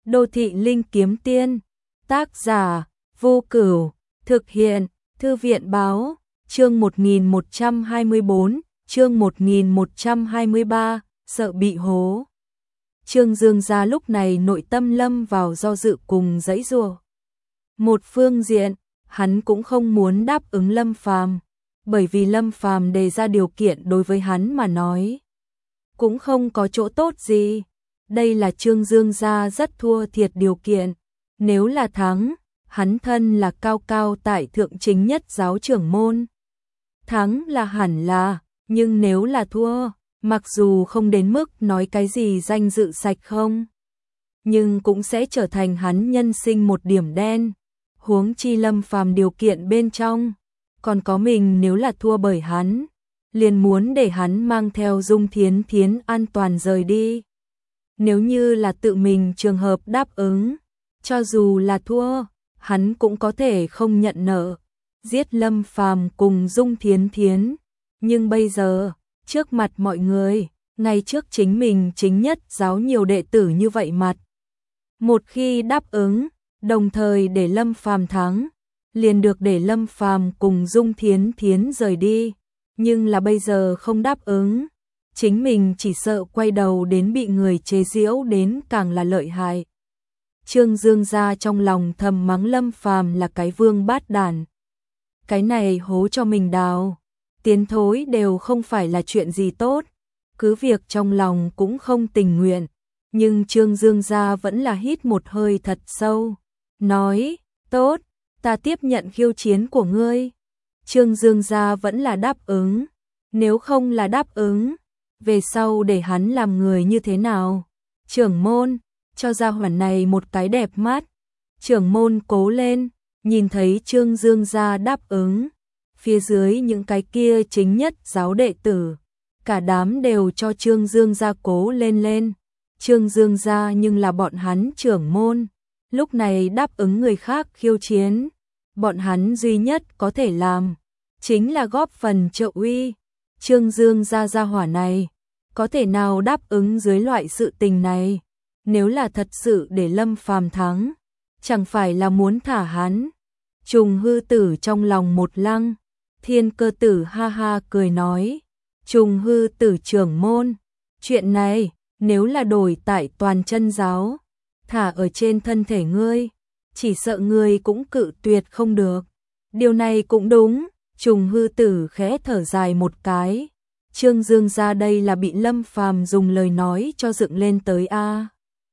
Đô thị linh kiếm tiên, tác giả, Vô Cửu, thực hiện, Thư viện báo, chương 1124, chương 1123, sợ bị hố. Trương Dương gia lúc này nội tâm lâm vào do dự cùng giãy giụa. Một phương diện, hắn cũng không muốn đáp ứng Lâm Phàm, bởi vì Lâm Phàm đề ra điều kiện đối với hắn mà nói cũng không có chỗ tốt gì. Đây là Trương Dương gia rất thua thiệt điều kiện, nếu là thắng, hắn thân là cao cao tại thượng chính nhất giáo trưởng môn. Thắng là hẳn là, nhưng nếu là thua, mặc dù không đến mức nói cái gì danh dự sạch không, nhưng cũng sẽ trở thành hắn nhân sinh một điểm đen. Huống chi Lâm Phàm điều kiện bên trong, còn có mình nếu là thua bởi hắn, liền muốn để hắn mang theo Dung Thiến Thiến an toàn rời đi. Nếu như là tự mình trường hợp đáp ứng, cho dù là thua, hắn cũng có thể không nhận nợ, giết Lâm Phàm cùng Dung Thiến Thiến. Nhưng bây giờ, trước mặt mọi người, ngay trước chính mình chính nhất giáo nhiều đệ tử như vậy mặt, một khi đáp ứng, đồng thời để Lâm Phàm thắng, liền được để Lâm Phàm cùng Dung Thiến Thiến rời đi. Nhưng là bây giờ không đáp ứng, chính mình chỉ sợ quay đầu đến bị người chế giễu đến càng là lợi hại. Trương Dương gia trong lòng thầm mắng Lâm Phàm là cái vương bát đản. Cái này hố cho mình đào, tiến thối đều không phải là chuyện gì tốt, cứ việc trong lòng cũng không tình nguyện, nhưng Trương Dương gia vẫn là hít một hơi thật sâu, nói, tốt, ta tiếp nhận khiêu chiến của ngươi. Trương Dương gia vẫn là đáp ứng, nếu không là đáp ứng, về sau để hắn làm người như thế nào? Trưởng môn, cho gia hỏa này một cái đẹp mắt. Trưởng môn cố lên, nhìn thấy Trương Dương gia đáp ứng, phía dưới những cái kia chính nhất giáo đệ tử, cả đám đều cho Trương Dương gia cố lên lên. Trương Dương gia nhưng là bọn hắn trưởng môn, lúc này đáp ứng người khác khiêu chiến, bọn hắn duy nhất có thể làm chính là góp phần trợ uy. Trương Dương gia hỏa này có thể nào đáp ứng dưới loại sự tình này? Nếu là thật sự để Lâm Phàm thắng, chẳng phải là muốn thả hắn? Trùng Hư Tử trong lòng một lăng, Thiên Cơ Tử ha ha cười nói, Trùng Hư Tử trưởng môn, chuyện này nếu là đổi tại toàn chân giáo, thả ở trên thân thể ngươi, chỉ sợ ngươi cũng cự tuyệt không được. Điều này cũng đúng. Trùng Hư Tử khẽ thở dài một cái. Trương Dương gia đây là bị Lâm Phàm dùng lời nói cho dựng lên tới a.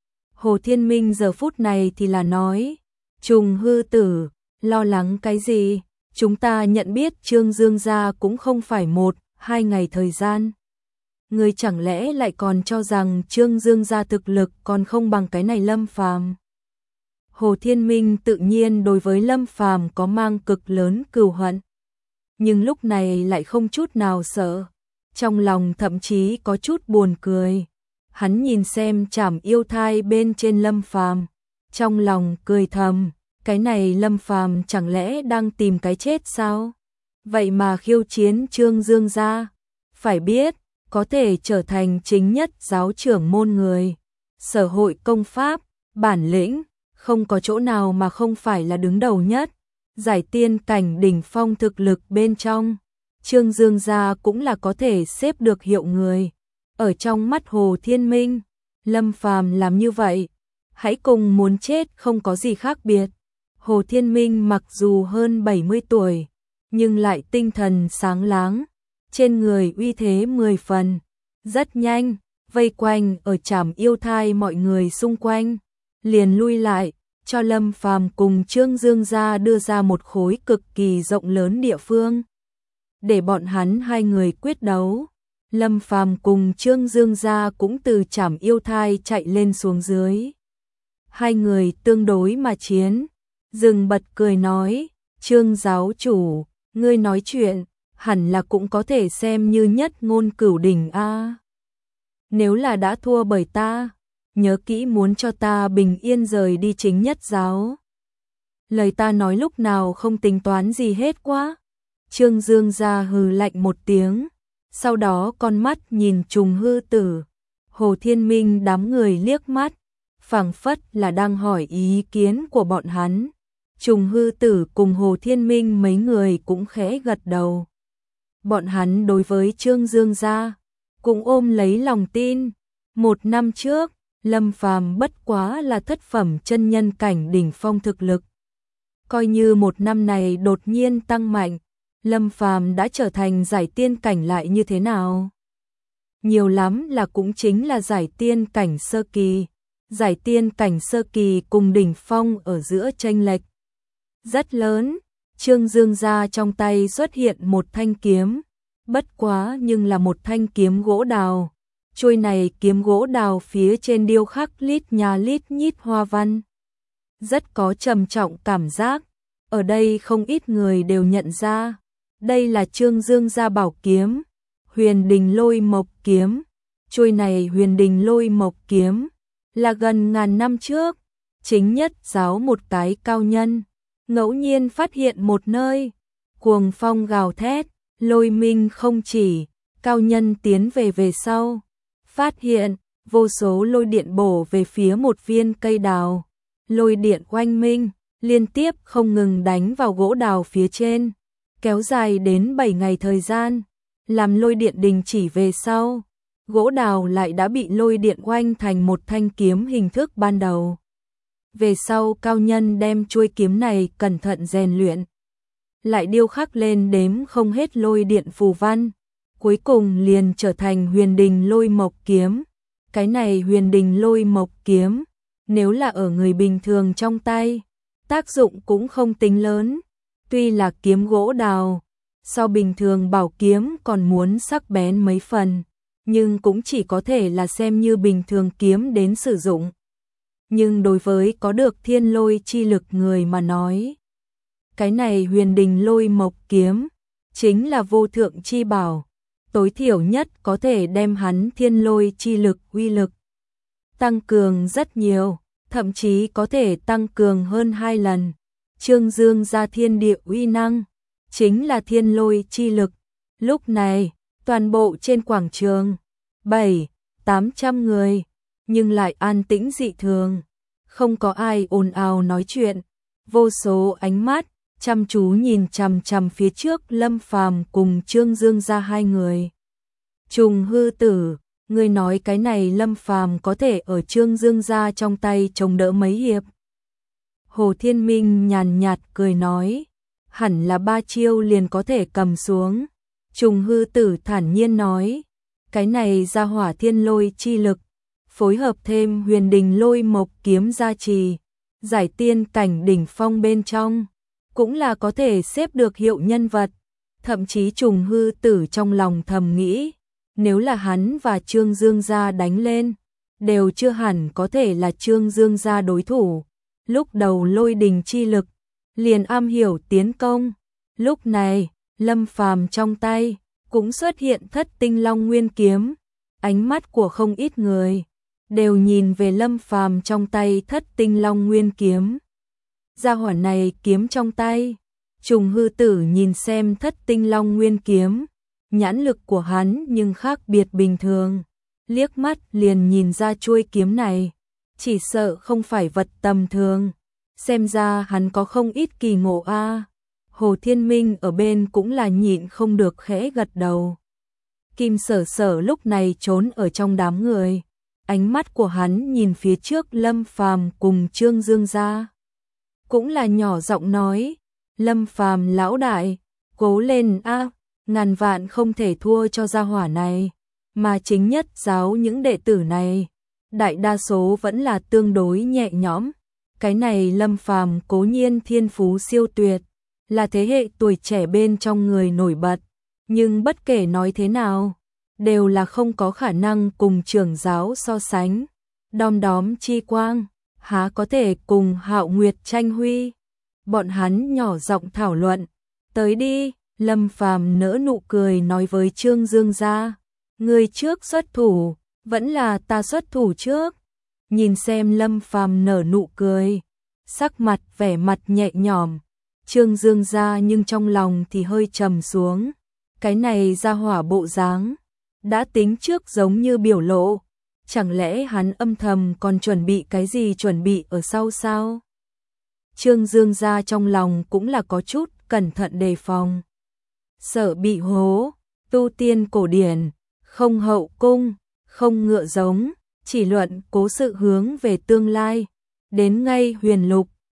Hồ Thiên Minh giờ phút này thì là nói, Trùng Hư Tử, lo lắng cái gì? Chúng ta nhận biết Trương Dương gia cũng không phải 1-2 ngày thời gian. Người chẳng lẽ lại còn cho rằng Trương Dương gia thực lực còn không bằng cái này Lâm Phàm? Hồ Thiên Minh tự nhiên đối với Lâm Phàm có mang cực lớn cừu hận, nhưng lúc này lại không chút nào sợ, trong lòng thậm chí có chút buồn cười. Hắn nhìn xem trảm yêu thai bên trên Lâm Phàm, trong lòng cười thầm, cái này Lâm Phàm chẳng lẽ đang tìm cái chết sao? Vậy mà khiêu chiến Trương Dương gia, phải biết, có thể trở thành chính nhất giáo trưởng môn người, sở hội công pháp, bản lĩnh, không có chỗ nào mà không phải là đứng đầu nhất. Giải tiên cảnh đỉnh phong thực lực bên trong, Trương Dương gia cũng là có thể xếp được hiệu người. Ở trong mắt Hồ Thiên Minh, Lâm Phàm làm như vậy, hãy cùng muốn chết không có gì khác biệt. Hồ Thiên Minh mặc dù hơn 70 tuổi, nhưng lại tinh thần sáng láng, trên người uy thế 10 phần. Rất nhanh, vây quanh ở trảm yêu thai mọi người xung quanh, liền lui lại, cho Lâm Phàm cùng Trương Dương gia đưa ra một khối cực kỳ rộng lớn địa phương, để bọn hắn hai người quyết đấu. Lâm Phàm cùng Trương Dương gia cũng từ trảm yêu thai chạy lên xuống dưới. Hai người tương đối mà chiến, dừng bật cười nói, Trương giáo chủ, ngươi nói chuyện, hẳn là cũng có thể xem như nhất ngôn cửu đỉnh a. Nếu là đã thua bởi ta, nhớ kỹ muốn cho ta bình yên rời đi chính nhất giáo. Lời ta nói lúc nào không tính toán gì hết quá. Trương Dương gia hừ lạnh một tiếng, sau đó con mắt nhìn Trùng Hư Tử, Hồ Thiên Minh đám người liếc mắt, phảng phất là đang hỏi ý kiến của bọn hắn. Trùng Hư Tử cùng Hồ Thiên Minh mấy người cũng khẽ gật đầu. Bọn hắn đối với Trương Dương gia cũng ôm lấy lòng tin. 1 năm trước, Lâm Phàm bất quá là thất phẩm chân nhân cảnh đỉnh phong thực lực. Coi như 1 năm này đột nhiên tăng mạnh, Lâm Phàm đã trở thành giải tiên cảnh lại như thế nào? Nhiều lắm là cũng chính là giải tiên cảnh sơ kỳ. Giải tiên cảnh sơ kỳ cùng đỉnh phong ở giữa chênh lệch rất lớn. Trương Dương gia trong tay xuất hiện một thanh kiếm, bất quá nhưng là một thanh kiếm gỗ đào. Chuôi này kiếm gỗ đào phía trên điêu khắc lít nhà lít nhít hoa văn, rất có trầm trọng cảm giác. Ở đây không ít người đều nhận ra, đây là Trương Dương gia bảo kiếm, Huyền Đình Lôi Mộc kiếm. Chuôi này Huyền Đình Lôi Mộc kiếm là gần ngàn năm trước, chính nhất giáo một cái cao nhân ngẫu nhiên phát hiện một nơi, cuồng phong gào thét, lôi minh không chỉ, cao nhân tiến về sau, phát hiện vô số lôi điện bổ về phía một viên cây đào, lôi điện oanh minh, liên tiếp không ngừng đánh vào gỗ đào phía trên, kéo dài đến 7 ngày thời gian, làm lôi điện đình chỉ về sau. Gỗ đào lại đã bị lôi điện oanh thành một thanh kiếm hình thức ban đầu. Về sau cao nhân đem chuôi kiếm này cẩn thận rèn luyện, lại điêu khắc lên đếm không hết lôi điện phù văn, cuối cùng liền trở thành Huyền Đình Lôi Mộc kiếm. Cái này Huyền Đình Lôi Mộc kiếm, nếu là ở người bình thường trong tay, tác dụng cũng không tính lớn, tuy là kiếm gỗ đào, so bình thường bảo kiếm còn muốn sắc bén mấy phần, nhưng cũng chỉ có thể là xem như bình thường kiếm đến sử dụng. Nhưng đối với có được thiên lôi chi lực người mà nói, cái này Huyền Đình Lôi Mộc kiếm chính là vô thượng chi bảo, tối thiểu nhất có thể đem hắn thiên lôi chi lực uy lực tăng cường rất nhiều, thậm chí có thể tăng cường hơn 2 lần. Trương Dương gia thiên địa uy năng chính là thiên lôi chi lực. Lúc này, toàn bộ trên quảng trường 700-800 người, nhưng lại an tĩnh dị thường, không có ai ồn ào nói chuyện, vô số ánh mắt chăm chú nhìn chằm chằm phía trước Lâm Phàm cùng Trương Dương gia hai người. Trùng Hư Tử, ngươi nói cái này Lâm Phàm có thể ở Trương Dương gia trong tay chống đỡ mấy hiệp? Hồ Thiên Minh nhàn nhạt cười nói, hẳn là 3 chiêu liền có thể cầm xuống. Trùng Hư Tử thản nhiên nói, cái này ra hỏa thiên lôi chi lực, phối hợp thêm Huyền Đình Lôi Mộc kiếm gia trì, giải tiên cảnh đỉnh phong bên trong, cũng là có thể xếp được hiệu nhân vật. Thậm chí Trùng Hư Tử trong lòng thầm nghĩ, nếu là hắn và Trương Dương gia đánh lên, đều chưa hẳn có thể là Trương Dương gia đối thủ. Lúc đầu lôi đình chi lực, liền am hiểu tiến công. Lúc này, Lâm Phàm trong tay cũng xuất hiện Thất Tinh Long Nguyên kiếm. Ánh mắt của không ít người đều nhìn về Lâm Phàm trong tay Thất Tinh Long Nguyên kiếm. Gia hỏa này kiếm trong tay, Trùng Hư Tử nhìn xem Thất Tinh Long Nguyên kiếm, nhãn lực của hắn nhưng khác biệt bình thường, liếc mắt liền nhìn ra chuôi kiếm này, chỉ sợ không phải vật tầm thường, xem ra hắn có không ít kỳ ngộ a. Hồ Thiên Minh ở bên cũng là nhịn không được khẽ gật đầu. Kim Sở Sở lúc này trốn ở trong đám người, ánh mắt của hắn nhìn phía trước Lâm Phàm cùng Trương Dương gia, cũng là nhỏ giọng nói, Lâm Phàm lão đại, cố lên a, ngàn vạn không thể thua cho gia hỏa này, mà chính nhất giáo những đệ tử này, đại đa số vẫn là tương đối nhẹ nhõm. Cái này Lâm Phàm cố nhiên thiên phú siêu tuyệt, là thế hệ tuổi trẻ bên trong người nổi bật, nhưng bất kể nói thế nào, đều là không có khả năng cùng trưởng giáo so sánh. Đom đóm chi quang, há có thể cùng Hạo Nguyệt tranh huy. Bọn hắn nhỏ giọng thảo luận, tới đi, Lâm Phàm nỡ nụ cười nói với Trương Dương gia, người trước xuất thủ, vẫn là ta xuất thủ trước. Nhìn xem Lâm Phàm nở nụ cười, sắc mặt vẻ mặt nhẹ nhõm, Trương Dương gia nhưng trong lòng thì hơi trầm xuống. Cái này ra hỏa bộ dáng, đã tính trước giống như biểu lộ, chẳng lẽ hắn âm thầm còn chuẩn bị cái gì chuẩn bị ở sau sao? Trương Dương gia trong lòng cũng là có chút cẩn thận đề phòng. Sợ bị hố, tu tiên cổ điển, không hậu cung, không ngựa giống, chỉ luận cố sự hướng về tương lai. Đến ngay huyền lục,